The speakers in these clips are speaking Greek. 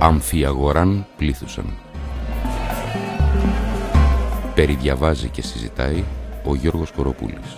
Αμφιαγοράν πλήθουσαν. Περιδιαβάζει και συζητάει ο Γιώργος Κοροπούλης.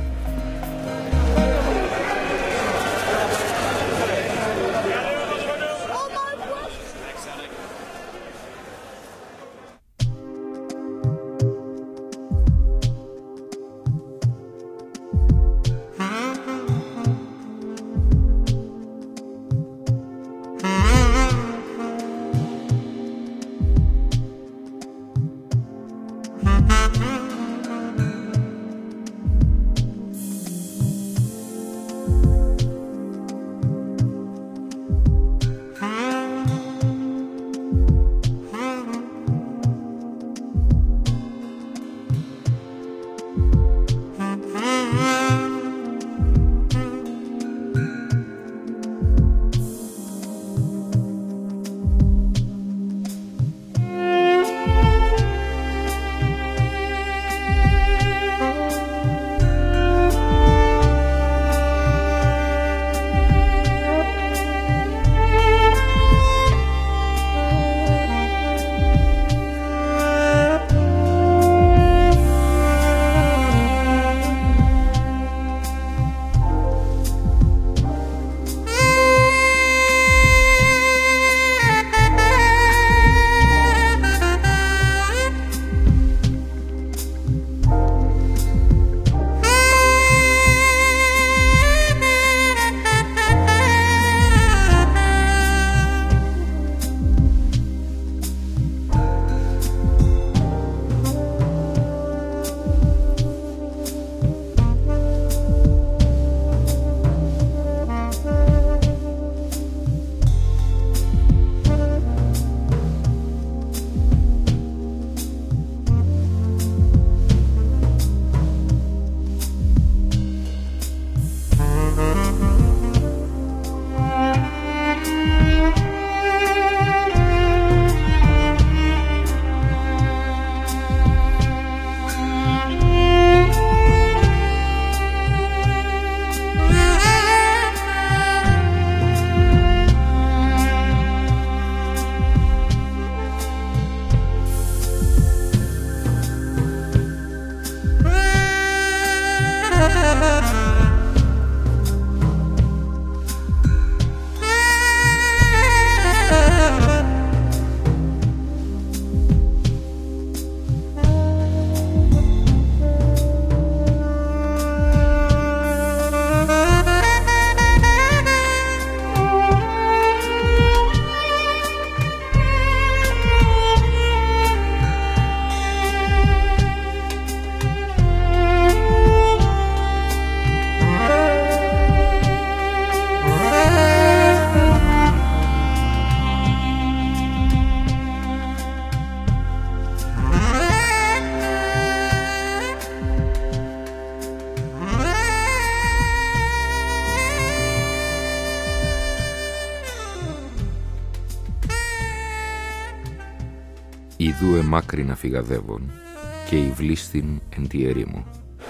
Ιδού εμάκρινα φυγαδεύων και η βλήστην εν τη ερήμου.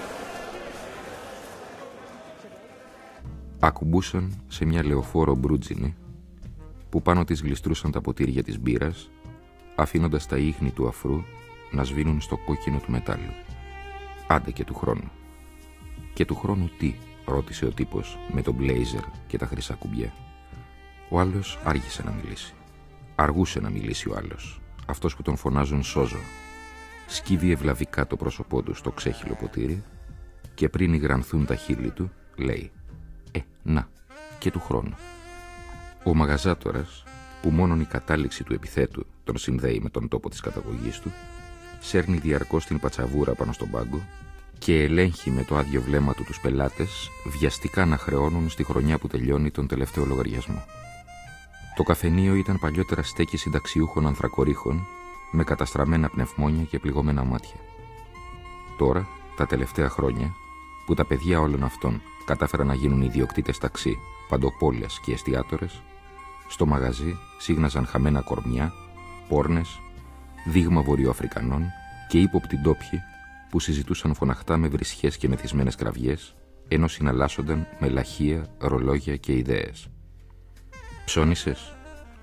Ακουμπούσαν σε μια λεωφόρο μπρούτζινη που πάνω της γλιστρούσαν τα ποτήρια της μπύρας, αφήνοντας τα ίχνη του αφρού να σβήνουν στο κόκκινο του μετάλλου. Άντε και του χρόνου. Και του χρόνου τι, ρώτησε ο τύπος με τον μπλέιζερ και τα χρυσά κουμπιά. Ο άλλος άργησε να μιλήσει. Αργούσε να μιλήσει ο άλλος, αυτός που τον φωνάζουν Σόζο. Σκύβει ευλαβικά το πρόσωπό του στο ξέχυλο ποτήρι και πριν υγρανθούν τα χείλη του, λέει «Να, και του χρόνου». Ο μαγαζάτορας, που μόνον η κατάληξη του επιθέτου τον συνδέει με τον τόπο της καταγωγής του, σέρνει διαρκώς την πατσαβούρα πάνω στον πάγκο και ελέγχει με το άδειο βλέμμα του τους πελάτες βιαστικά να χρεώνουν στη χρονιά που τελειώνει τον τελευταίο λογαριασμό. Το καφενείο ήταν παλιότερα στέκη συνταξιούχων ανθρακορίχων με καταστραμμένα πνευμόνια και πληγωμένα μάτια. Τώρα, τα τελευταία χρόνια, που τα παιδιά όλων αυτών κατάφεραν να γίνουν ιδιοκτήτες ταξί, παντοπόλες και εστιάτορες, στο μαγαζί σίγναζαν χαμένα κορμιά, πόρνες, δείγμα Βορειοαφρικανών και ύποπτοι ντόπιοι που συζητούσαν φωναχτά με βρισχές και μεθυσμένες κραυγές, ενώ συναλλάσσονταν με λαχεία, ρολόγια και ιδέες. «Ψώνισες?»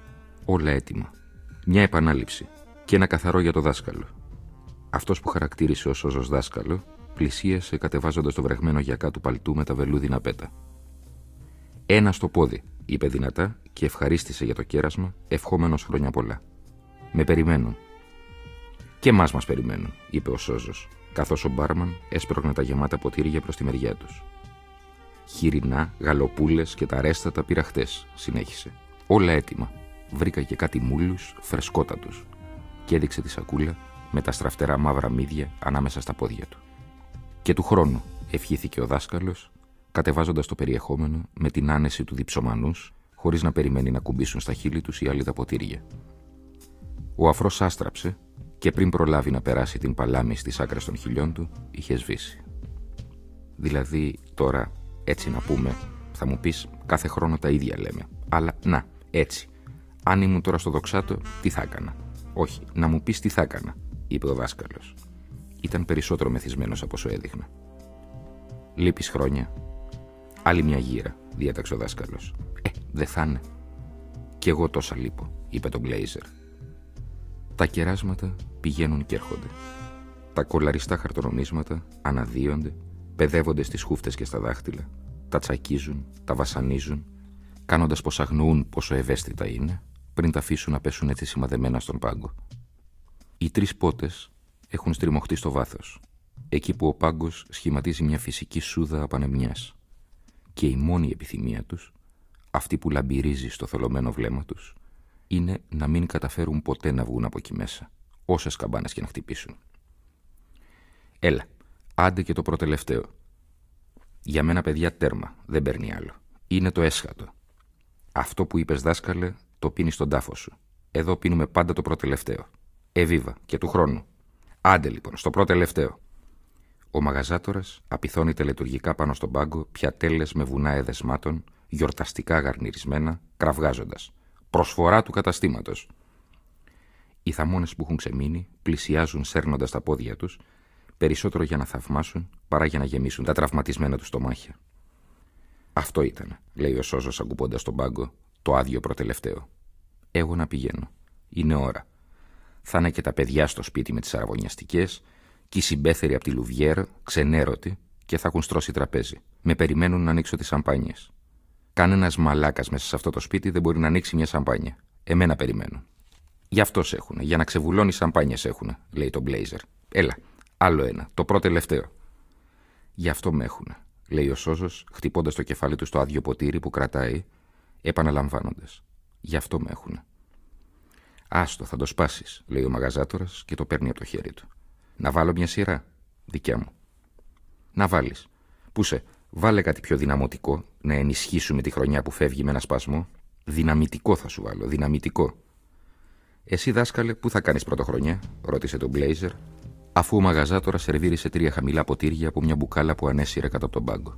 Όλα έτοιμα. Μια επανάληψη και ένα καθαρό για το δάσκαλο. Αυτός που χαρακτήρισε ο Σόζος δάσκαλο πλησίασε κατεβάζοντας το βρεγμένο γιακά του παλτού με τα βελούδινα πέτα. «Ένα στο πόδι», είπε δυνατά και ευχαρίστησε για το κέρασμα, ευχόμενος χρόνια πολλά. «Με περιμένουν». «Και εμάς μας περιμένουν», είπε ο Σόζος, καθώς ο μπάρμαν έσπρωχνε τα γεμάτα ποτήρια προς τη μεριά τους. «Χοιρινά, γαλοπούλες και τα ρέστατα πήρα χτες», συνέχισε. «Όλα έτοιμα. Βρήκα και κάτι μούλους φρεσκότατους». Και έδειξε τη σακούλα με τα στραφτερά μαύρα μύδια ανάμεσα στα πόδια του. «Και του χρόνου», ευχήθηκε ο δάσκαλος, κατεβάζοντας το περιεχόμενο με την άνεση του διψωμανούς, χωρίς να περιμένει να κουμπίσουν στα χείλη τους οι άλλοι τα ποτήρια. Ο αφρός άστραψε και πριν προλάβει να περάσει την παλάμη στις άκρες των χειλιών του, είχε σβήσει. «Δηλαδή, τώρα, έτσι να πούμε, θα μου πεις, κάθε χρόνο τα ίδια λέμε. Αλλά, να, έτσι. Αν ήμουν τώρα στο δοξάτο, τι θα έκανα?» «Όχι, να μου πεις τι θα έκανα», είπε ο δάσκαλος. Ήταν περισσότερο μεθυσμένος από όσο έδειχνα. «Λείπεις χρόνια?» «Άλλη μια γύρα», διέταξε ο δάσκαλος. Δεν θα είναι». «Κι εγώ τόσα λείπω», είπε το Μπλέιζερ. Τα κεράσματα πηγαίνουν και έρχονται. Τα κολαριστά χαρτονομίσματα αναδύονται, παιδεύονται στις χούφτες και στα δάχτυλα, τα τσακίζουν, τα βασανίζουν, κάνοντας πως αγνοούν πόσο ευαίσθητα είναι, πριν τα αφήσουν να πέσουν έτσι σημαδεμένα στον πάγκο. Οι 3 πότες έχουν στριμωχτεί στο βάθος, εκεί που ο πάγκος σχηματίζει μια φυσική σούδα απανεμιάς. Και η μόνη επιθυμία τους, αυτή που λαμπυρίζει στο θολωμένο βλέμμα τους, είναι να μην καταφέρουν ποτέ να βγουν από εκεί μέσα, όσες καμπάνες και να χτυπήσουν. «Έλα, άντε και το προτελευταίο. Για μένα, παιδιά, τέρμα, δεν παίρνει άλλο. Είναι το έσχατο. Αυτό που είπες, δάσκαλε, το πίνεις στον τάφο σου. Εδώ πίνουμε πάντα το προτελευταίο. Εβίβα, και του χρόνου. Άντε λοιπόν, στο προτελευταίο». Ο μαγαζάτορας απειθώνει τελετουργικά πάνω στον πάγκο πιατέλες με βουνά εδεσμάτων, γιορταστικά γαρνιρισμένα, κραυγάζοντας. «Προσφορά του καταστήματος». Οι θαμώνες που έχουν ξεμείνει πλησιάζουν σέρνοντας τα πόδια τους, περισσότερο για να θαυμάσουν παρά για να γεμίσουν τα τραυματισμένα τους στομάχια. «Αυτό ήταν», λέει ο Σόζος αγκουπώντας τον πάγκο, το άδειο προτελευταίο. «Εγώ να πηγαίνω. Είναι ώρα. Θα είναι και τα παιδιά στο σπίτι με τις αραβωνιαστικές, και οι συμπέθεροι από τη Λουβιέρ, ξενέρωτοι, και θα έχουν στρώσει τραπέζι. Με περιμένουν να ανοίξω τις σαμπάνιες. Κανένας μαλάκας μέσα σε αυτό το σπίτι δεν μπορεί να ανοίξει μια σαμπάνια. Εμένα περιμένουν». «Γι' αυτό έχουνε, για να ξεβουλώνει σαμπάνιες έχουνε», λέει το Μπλέιζερ. «Έλα, άλλο ένα, το προτελευταίο». «Γι' αυτό με έχουνε», λέει ο Σόζος, χτυπώντας το κεφάλι του στο άδειο ποτήρι που κρατάει, επαναλαμβάνοντας. «Γι' αυτό με έχουνε». «Άστο, θα το σπάσεις», λέει ο μαγαζάτορας και το παίρνει από το χέρι του. «Να βάλω μια σειρά?» «Δικιά μου». «Να βάλεις. Πούσε, βάλε κάτι πιο δυναμωτικό, να ενισχύσουμε τη χρονιά που φεύγει με ένα σπασμό. Δυναμητικό θα σου βάλω, δυναμητικό». «Εσύ, δάσκαλε, πού θα κάνεις πρωτοχρονιά?» ρώτησε τον Μπλέιζερ, αφού ο μαγαζάτορας σερβίρισε 3 χαμηλά ποτήρια από μια μπουκάλα που ανέσυρε κάτω από τον πάγκο.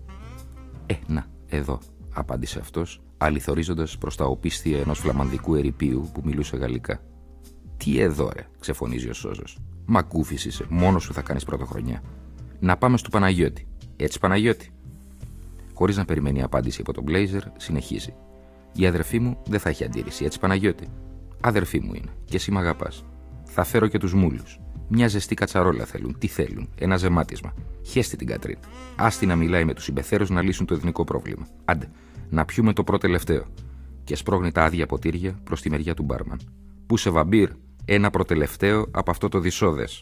Να, εδώ», απάντησε αυτός, αληθορίζοντας προς τα οπίσθια ενός φλαμανδικού ερειπίου που μιλούσε γαλλικά. «Τι εδώ, ρε?» ξεφωνίζει ο Σόζος. «Μακούφης είσαι, μόνος σου θα κάνεις πρωτοχρονιά. Να πάμε στο Παναγιώτη. Έτσι, Παναγιώτη?» Χωρίς να περιμένει απάντηση από τον Μπλέιζερ, συνεχίζει. «Η αδερφή μου δεν θα έχει αντίρρηση, έτσι, Παναγιώτη?» «Αδερφή μου είναι, και εσύ μ' αγαπάς. Θα φέρω και τους μούλους. Μια ζεστή κατσαρόλα θέλουν. Τι θέλουν? Ένα ζεμάτισμα. Χέστη την Κατρίν. Άστη να μιλάει με τους συμπεθέρους να λύσουν το εθνικό πρόβλημα. Άντε, να πιούμε το προτελευταίο». Και σπρώχνει τα άδεια ποτήρια προς τη μεριά του μπάρμαν. «Πού σε βαμπύρ, ένα προτελευταίο από αυτό το δισόδες».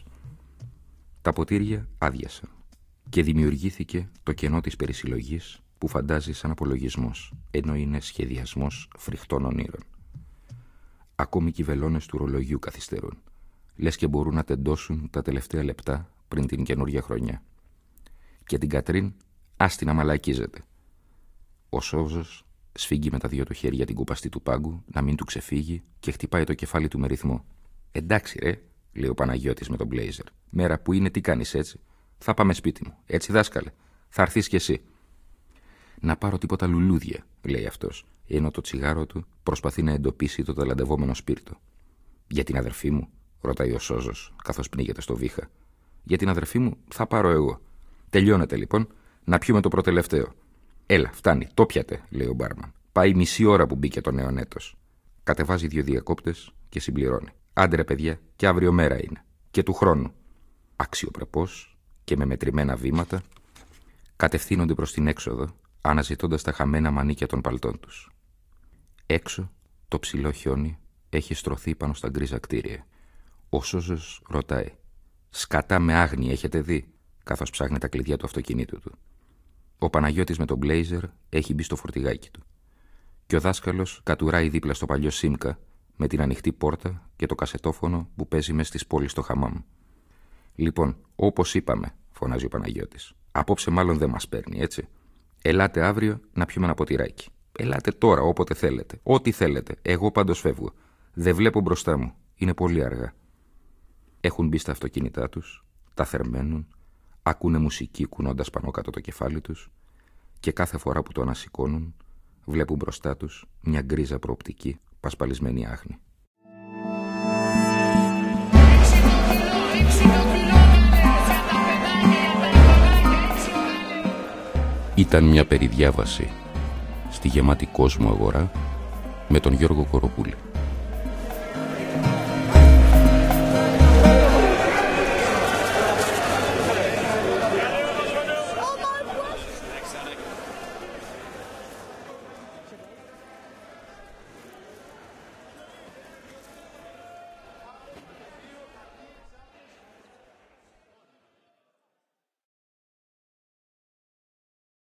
Τα ποτήρια άδειασαν και δημιουργήθηκε το κενό της περισυλλογής που φαντάζει σαν απολογισμός, ενώ είναι σχεδιασμός φρικτών ονείρων. Ακόμη και οι βελόνες του ρολογιού καθυστερούν, λες και μπορούν να τεντώσουν τα τελευταία λεπτά πριν την καινούργια χρονιά. Και την Κατρίν άστη να μαλακίζεται. Ο Σόζος σφίγγει με τα 2 του χέρια την κουπαστή του πάγκου να μην του ξεφύγει και χτυπάει το κεφάλι του με ρυθμό. «Εντάξει, ρε», λέει ο Παναγιώτης με τον Μπλέιζερ. «Μέρα που είναι, τι κάνεις έτσι? Θα πάμε σπίτι μου. Έτσι, δάσκαλε. Θα έρθεις κι εσύ». «Να πάρω τίποτα λουλούδια», λέει αυτός, ενώ το τσιγάρο του προσπαθεί να εντοπίσει το ταλαντευόμενο σπίρτο. «Για την αδερφή μου?» ρωτάει ο Σόζος, καθώς πνίγεται στο βήχα. «Για την αδερφή μου θα πάρω εγώ». «Τελειώνεται λοιπόν, να πιούμε το προτελευταίο». «Έλα, φτάνει, το πιατε», λέει ο μπάρμαν. «Πάει μισή ώρα που μπήκε το νέο έτος». Κατεβάζει 2 διακόπτες και συμπληρώνει. Άντε ρε παιδιά, και αύριο μέρα είναι. Και του χρόνου. Αξιοπρεπώς και με μετρημένα βήματα κατευθύνονται προς την έξοδο, αναζητώντας τα χαμένα μανίκια των παλτών τους. Έξω το ψηλό χιόνι έχει στρωθεί πάνω στα γκρίζα κτίρια. Ο Σόζος ρωτάει: «Σκατά με άγνοια έχετε δει?» καθώς ψάχνει τα κλειδιά του αυτοκινήτου του. Ο Παναγιώτης με τον μπλέιζερ έχει μπει στο φορτηγάκι του. Και ο δάσκαλος κατουράει δίπλα στο παλιό Σίμκα με την ανοιχτή πόρτα και το κασετόφωνο που παίζει μες στις πόλεις στο χαμάμ. «Λοιπόν, όπως είπαμε», φωνάζει ο Παναγιώτης, «απόψε μάλλον δεν μας παίρνει, έτσι. Ελάτε αύριο να πιούμε ένα ποτηράκι. Ελάτε τώρα, όποτε θέλετε. Ό,τι θέλετε. Εγώ πάντως φεύγω. Δεν βλέπω μπροστά μου. Είναι πολύ αργά». Έχουν μπει στα αυτοκίνητά τους, τα θερμαίνουν, ακούνε μουσική κουνώντας πάνω κάτω το κεφάλι τους και κάθε φορά που το ανασηκώνουν βλέπουν μπροστά τους μια γκρίζα προοπτική πασπαλισμένη άχνη. Ήταν μια περιδιάβαση στη γεμάτη κόσμο αγορά με τον Γιώργο Κοροπούλη.